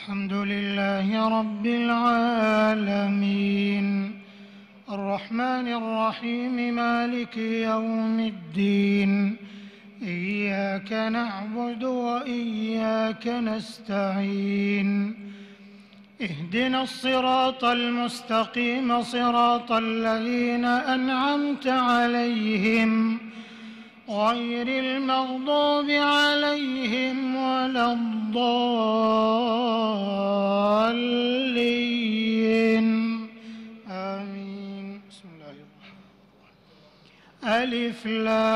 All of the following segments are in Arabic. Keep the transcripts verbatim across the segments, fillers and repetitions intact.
الحمد لله رب العالمين الرحمن الرحيم مالك يوم الدين إياك نعبد وإياك نستعين اهدنا الصراط المستقيم صراط الذين أنعمت عليهم غير المغضوب عليهم ولا الضالين آمين. بسم الله الرحمن الرحيم. ألف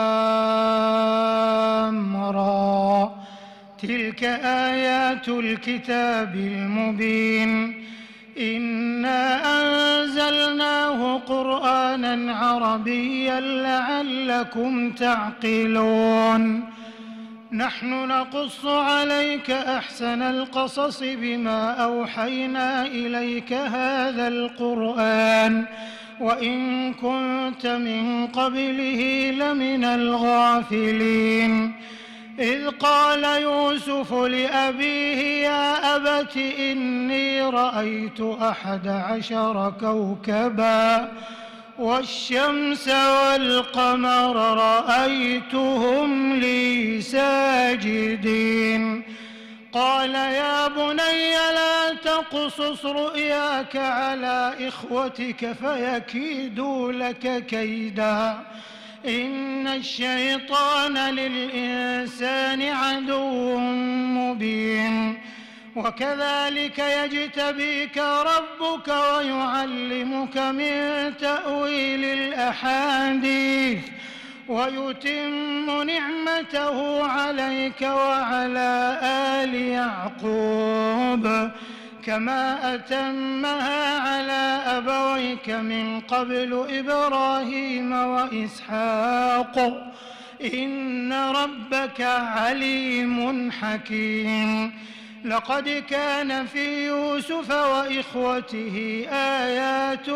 لام را تلك آيات الكتاب المبين إنا أنزلناه قرآنا عربيا لعلكم تعقلون نحن نقص عليك أحسن القصص بما أوحينا إليك هذا القرآن وإن كنت من قبله لمن الغافلين إذ قال يوسف لأبيه يا أبت إني رأيت أحد عشر كوكبا والشمس والقمر رأيتهم لي ساجدين قال يا بني لا تقصص رؤياك على إخوتك فيكيدوا لك كيدا إن الشيطان للإنسان عدو مبين وكذلك يجتبيك ربك ويعلمك من تأويل الأحاديث ويتم نعمته عليك وعلى آل يعقوب كما أتمها على أبويك من قبل إبراهيم وإسحاق إن ربك عليم حكيم لقد كان في يوسف وإخوته آيات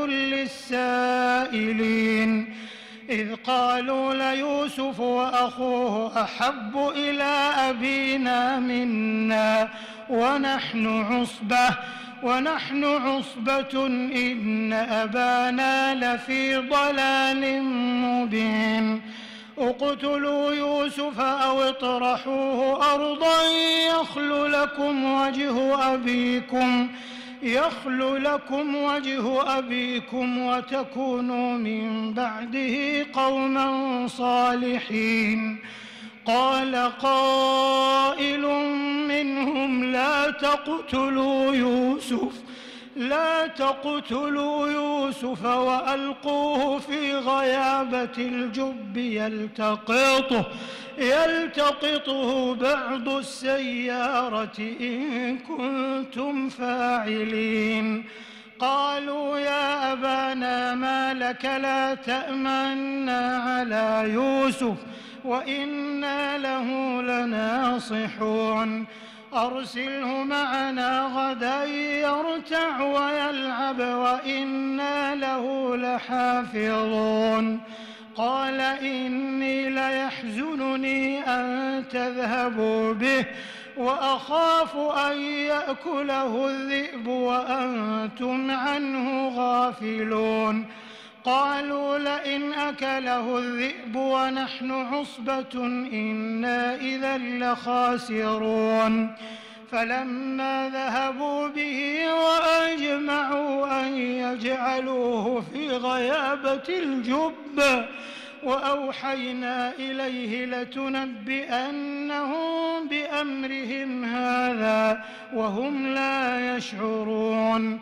للسائلين إذ قالوا ليوسف وأخوه أحب إلى أبينا منا ونحن عصبة ونحن عصبة إن أبانا لفي ضلال مبين اقتلوا يوسف أو اطرحوه أرضا يخل لكم وجه أبيكم يخل لكم وجه أبيكم وتكونوا من بعده قوما صالحين قال قائل منهم لا تقتلوا يوسف لا تقتلوا يوسف وألقوه في غيابة الجب يلتقطه يلتقطه بعض السيارة إن كنتم فاعلين قالوا يا أبانا ما لك لا تأمنا على يوسف وإنا له لناصحون أرسله معنا غدا يرتع ويلعب وإنا له لحافظون قال إني ليحزنني أن تذهبوا به وأخاف أن يأكله الذئب وأنتم عنه غافلون قالوا لئن أكله الذئب ونحن عصبة إنا إذا لخاسرون فلما ذهبوا به وأجمعوا أن يجعلوه في غيابة الجب وأوحينا إليه لتنبئنهم بأمرهم هذا وهم لا يشعرون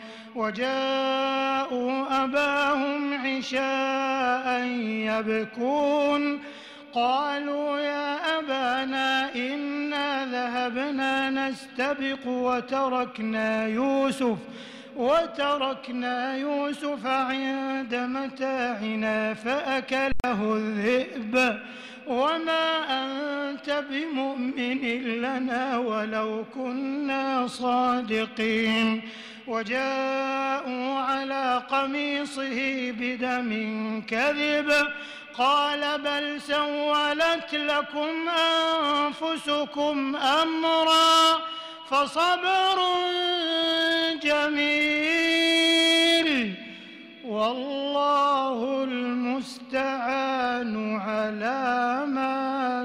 وجاءوا أباهم عشاء يبكون قالوا يا أبانا إنا ذهبنا نستبق وتركنا يوسف وتركنا يوسف عند متاعنا فأكله الذئب وما أنت بمؤمن لنا ولو كنا صادقين وجاءوا على قميصه بدم كذب قال بل سولت لكم أنفسكم أمرا فصبر الجميل والله المستعان على ما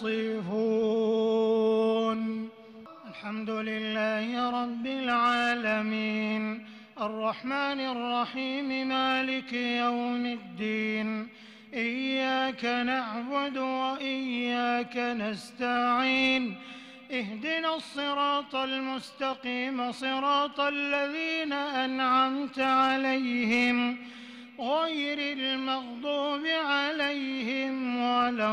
تصفون. الحمد لله رب العالمين الرحمن الرحيم مالك يوم الدين إياك نعبد وإياك نستعين اهدنا الصراط المستقيم صراط الذين أنعمت عليهم غير المغضوب عليهم ولا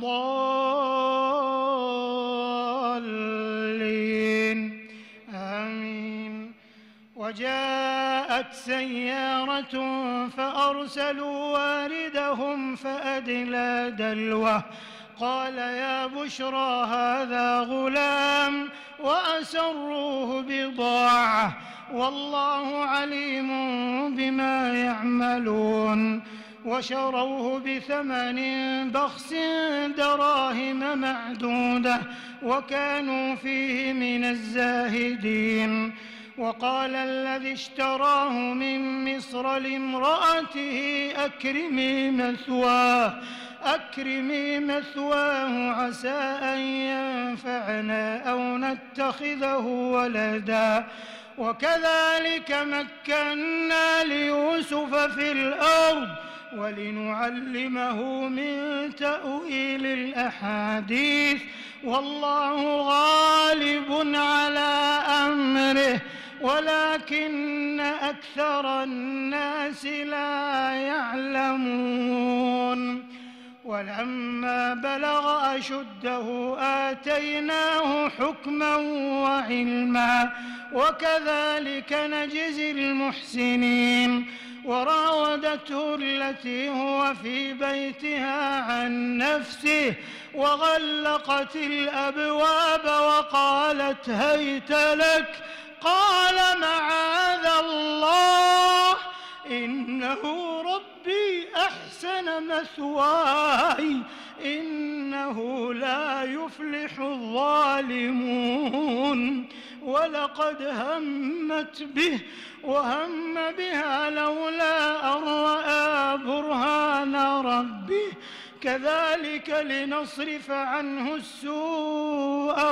الضالين آمين. وجاءت سيارة فأرسلوا واردهم فأدلى دلوه قال يا بشرى هذا غلام وأسروه بضاعة والله عليم بما يعملون. وشروه بثمن بخس دراهم معدودة وكانوا فيه من الزاهدين. وقال الذي اشتراه من مصر لامرأته أكرمي مثواه أكرمي مثواه عسى أن ينفعنا أو نتخذه ولدا. وكذلك مكنا ليوسف في الأرض ولنعلمه من تأويل الأحاديث والله غالب على أمره ولكن أكثر الناس لا يعلمون. ولما بلغ أشده آتيناه حكما وعلما وكذلك نجزي المحسنين. وراودته التي هو في بيتها عن نفسه وغلقت الأبواب وقالت هيت لك قال معاذ الله إنه ربي أحسن مثواي إنه لا يفلح الظالمون. ولقد همت به وهم بها لولا أن رأى برهان ربه كذلك لنصرف عنه السوء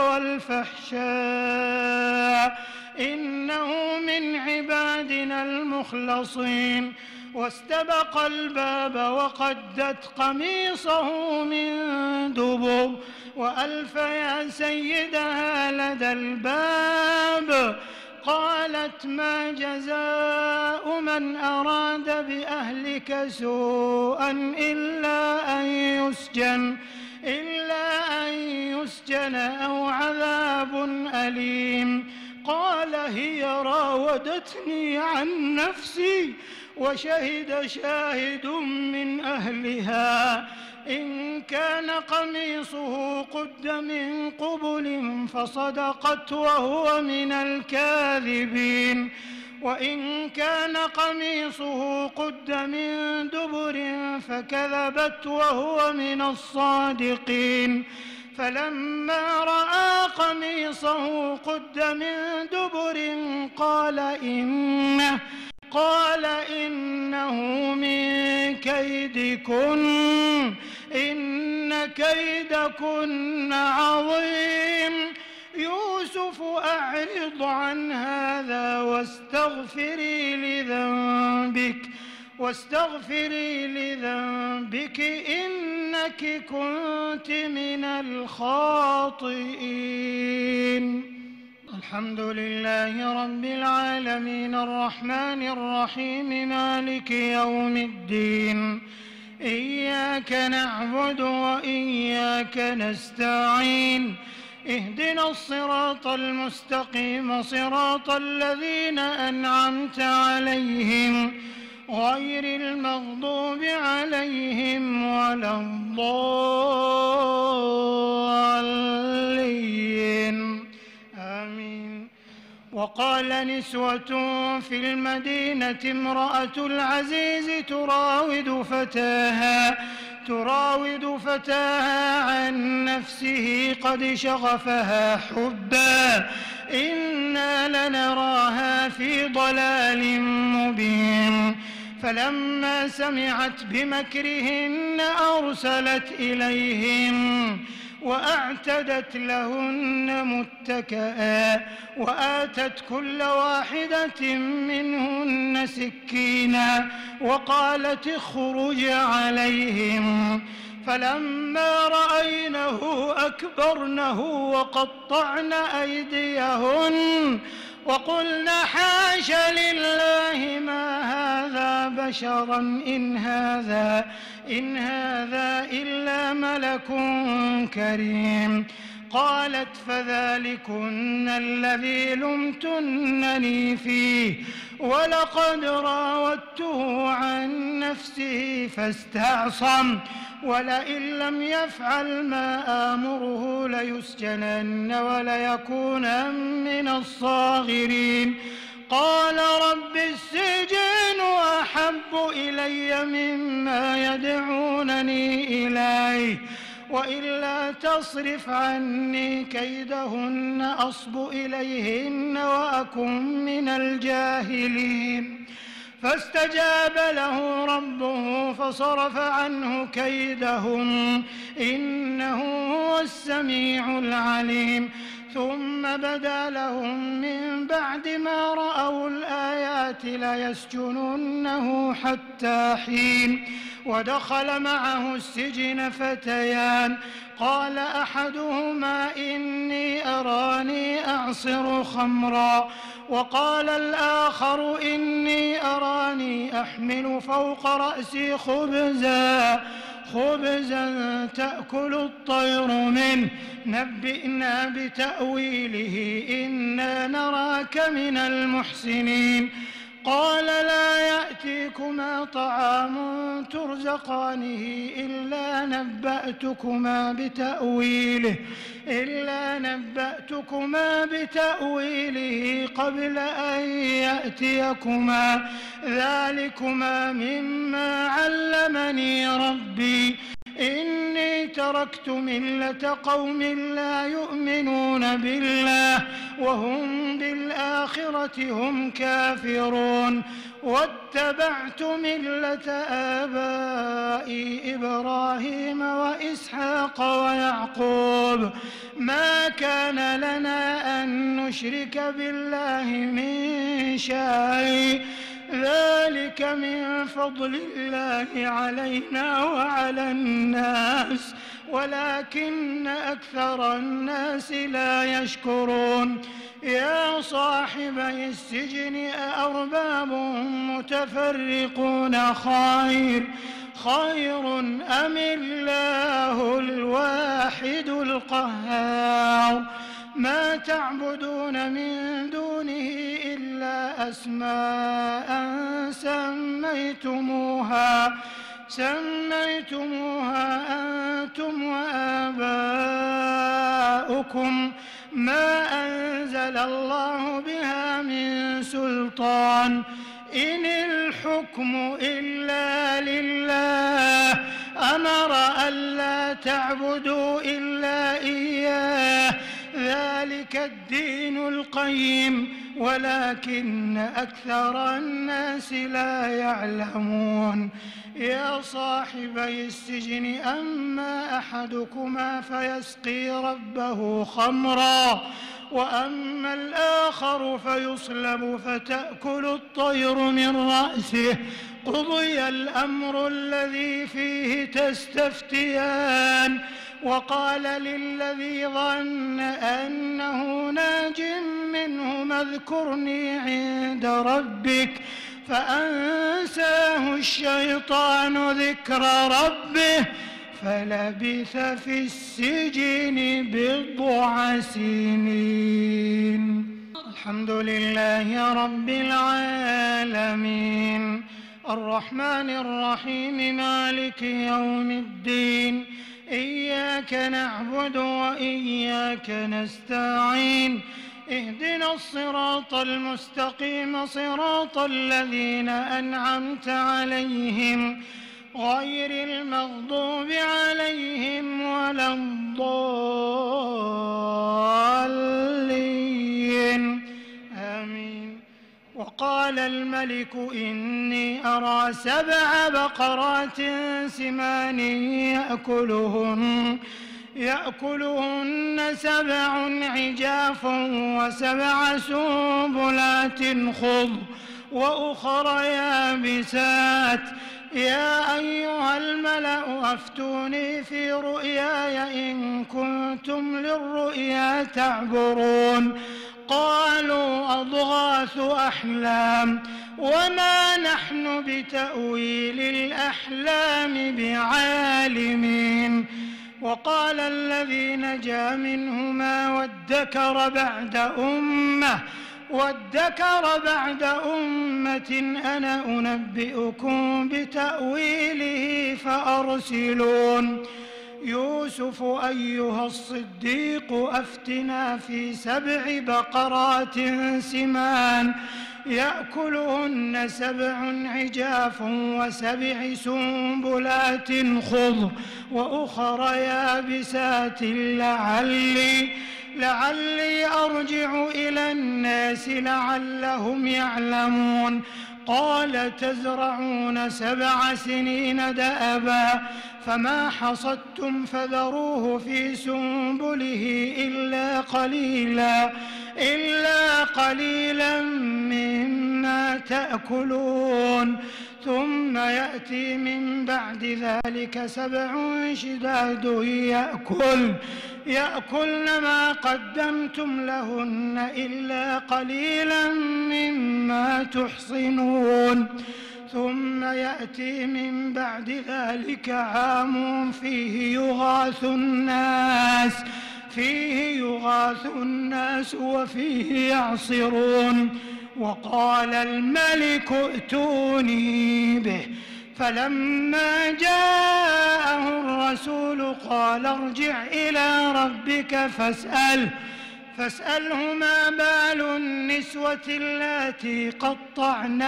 والفحشاء إنه من عبادنا المخلصين. واستبق الباب وقدت قميصه من دبر وألف يا سيدها لدى الباب قالت ما جزاء من أراد بأهلك سوءا إلا أن يسجن إلا أن يسجن أو عذاب أليم. قال هي راودتني عن نفسي وشهد شاهد من أهلها إن كان قميصه قد من قبل فصدقت وهو من الكاذبين وإن كان قميصه قد من دبر فكذبت وهو من الصادقين. فلما رأى قميصه قد من دبر قال إنه قال إنه من كيدكن إن كيدكن عظيم. يوسف أعرض عن هذا واستغفري لذنبك واستغفري لذنبك إنك كنت من الخاطئين. الحمد لله رب العالمين الرحمن الرحيم مالك يوم الدين إياك نعبد وإياك نستعين اهدنا الصراط المستقيم صراط الذين أنعمت عليهم غير المغضوب عليهم ولا الضالين آمين. وقال نسوة في المدينة امرأة العزيز تراود فتاها تراود فتاها عن نفسه قد شغفها حبا إنا لنراها في لفي ضلال مبين فلما سمعت بمكرهن أرسلت إليهم وأعتدت لهن متكئا وآتت كل واحدة منهن سكينا وقالت اخرج عليهم فلما رأينه أكبرنه وقطعن أيديهن وقلن حاش لله ما هذا بشرا إن هذا إن هذا إلا ملك كريم قالت فذلكن الذي لمتنني فيه ولقد راودته عن نفسه فاستعصم ولئن لم يفعل ما آمره ليسجنن وليكونن من الصاغرين قال رب السجن أحب إلي مما يدعونني إليه وإلا تصرف عني كيدهن أصب إليهن وأكن من الجاهلين فاستجاب له ربه فصرف عنه كيدهم إنه هو السميع العليم ثم بدا لهم من بعد ما رأوا الآيات ليسجننه حتى حين ودخل معه السجن فتيان قال أحدهما إني أراني أعصر خمرا وقال الآخر إني أراني أحمل فوق رأسي خبزا خبزا تأكل الطير منه نبئنا بتأويله إنا نراك من المحسنين قال لا يأتيكما طعام ترزقانه إلا نبأتكما بتأويله إلا نبأتكما بتأويله قبل أن يأتيكما ذلكما مما علمني ربي إني تركت ملة قوم لا يؤمنون بالله وهم بالآخرة هم كافرون واتبعت ملة آبائي إبراهيم وإسحاق ويعقوب ما كان لنا أن نشرك بالله من شيء ذلك من فضل الله علينا وعلى الناس ولكن أكثر الناس لا يشكرون يا صاحبي السجن أأرباب متفرقون خير خير أم الله الواحد القهار ما تعبدون من دونه إلا أسماء سميتموها سميتموها أنتم وآباؤكم ما أنزل الله بها من سلطان إن الحكم إلا لله أمر ألا تعبدوا إلا إياه ذلك الدين القيم ولكن أكثر الناس لا يعلمون يا صاحبي السجن أما أحدكما فيسقي ربه خمرا وأما الآخر فيصلب فتأكل الطير من رأسه قضي الأمر الذي فيه تستفتيان وقال للذي ظن أنه ناج منه اذكرني عند ربك فأنساه الشيطان ذكر ربه فلبث في السجن بضع سنين. الحمد لله رب العالمين الرحمن الرحيم مالك يوم الدين إياك نعبد وإياك نستعين اهدنا الصراط المستقيم صراط الذين أنعمت عليهم غير المغضوب عليهم ولا الضالين آمين. وقال الملك إني أرى سبع بقرات سمان يأكلهن يأكلهن سبع عجاف وسبع سنبلات خضر وأخر يابسات يا أيها الملأ أفتوني في رؤياي إن كنتم للرؤيا تعبرون قالوا أضغاث أحلام وما نحن بتأويل الأحلام بعالمين. وقال الذي نجا منهما وادكر بعد أمة وادكر بعد أمة أنا أنبئكم بتأويله فأرسلون يوسف أيها الصديق أفتنا في سبع بقرات سمان يأكلهن سبع عجاف وسبع سنبلات خضر وأخر يابسات لعلي لعلي أرجع إلى الناس لعلهم يعلمون قال تزرعون سبع سنين دأبا فما حصدتم فذروه في سنبله إلا قليلا إلا قليلا مما تأكلون ثم يأتي من بعد ذلك سبع شداد يأكل يأكلن ما قدمتم لهن إلا قليلا مما تحصنون ثم يأتي من بعد ذلك عام فيه يغاث الناس فيه يغاث الناس وفيه يعصرون وقال الملك ائتوني به فلما جاءه الرسول قال ارجع إلى ربك فاسأله فاسأله ما بال النسوة اللاتي قطعن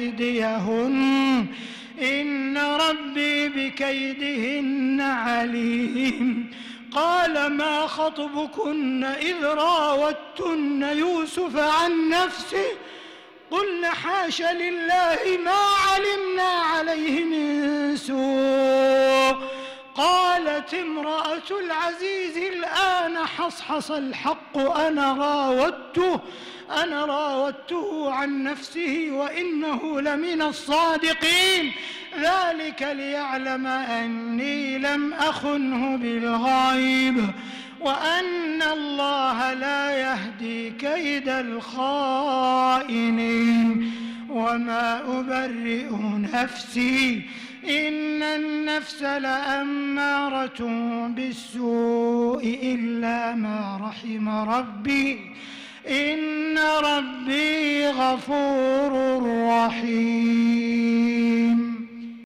أيديهن إن ربي بكيدهن عليم قال ما خطبكن إذ راوتن يوسف عن نفسه قلن حاش لله ما علمنا عليه من سوء قالت امرأة العزيز الآن حصحص الحق أنا راودته أنا راودته عن نفسه وإنه لمن الصادقين ذلك ليعلم أني لم أخنه بالغيب وأن الله لا يهدي كيد الخائنين وما أبرئ نفسي إن النفس لأمارة بالسوء إلا ما رحم ربي إن ربي غفور رحيم.